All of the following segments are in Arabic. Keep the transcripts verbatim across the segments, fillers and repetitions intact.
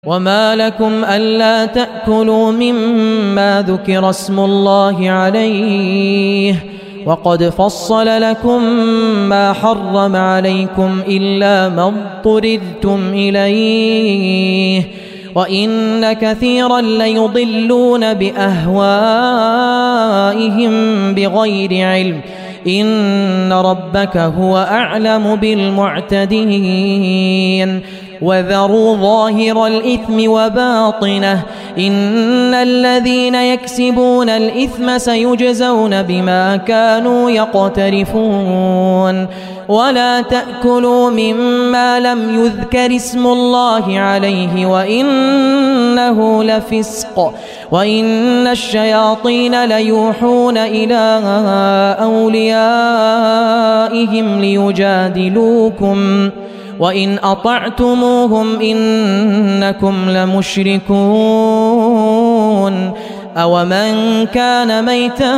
وما لكم ألا تأكلوا مما ذكر اسم الله عليه وقد فصل لكم ما حرم عليكم إلا ما اضطررتم إليه وإن كثيرا ليضلون بأهوائهم بغير علم إن ربك هو أعلم بالمعتدين وذروا ظاهر الإثم وباطنه إن الذين يكسبون الإثم سيجزون بما كانوا يقترفون ولا تأكلوا مما لم يذكر اسم الله عليه وإنه لفسق وإن الشياطين ليوحون إلى أوليائهم ليجادلوكم وإن أطعتموهم إنكم لمشركون أومن كان ميتا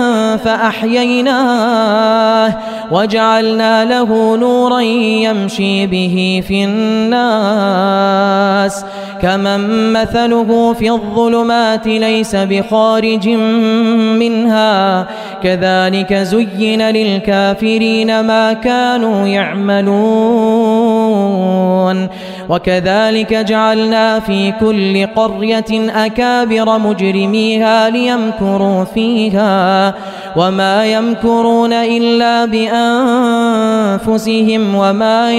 فأحييناه وجعلنا له نورا يمشي به في الناس كمن مثله في الظلمات ليس بخارج منها كذلك زين للكافرين ما كانوا يعملون وكذلك جعلنا في كل قرية أكابر مجرميها ليمكروا فيها وما يمكرون إلا بأنفسهم وما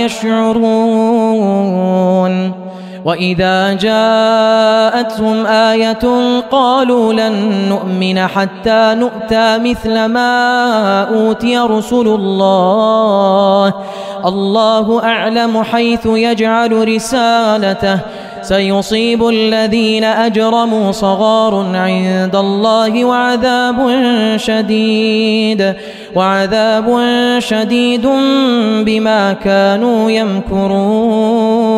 يشعرون وإذا جاءتهم آية قالوا لن نؤمن حتى نؤتى مثل ما أوتي رسل الله الله أعلم حيث يجعل رسالته سيصيب الذين أجرموا صغار عند الله وعذاب شديد وعذاب شديد بما كانوا يمكرون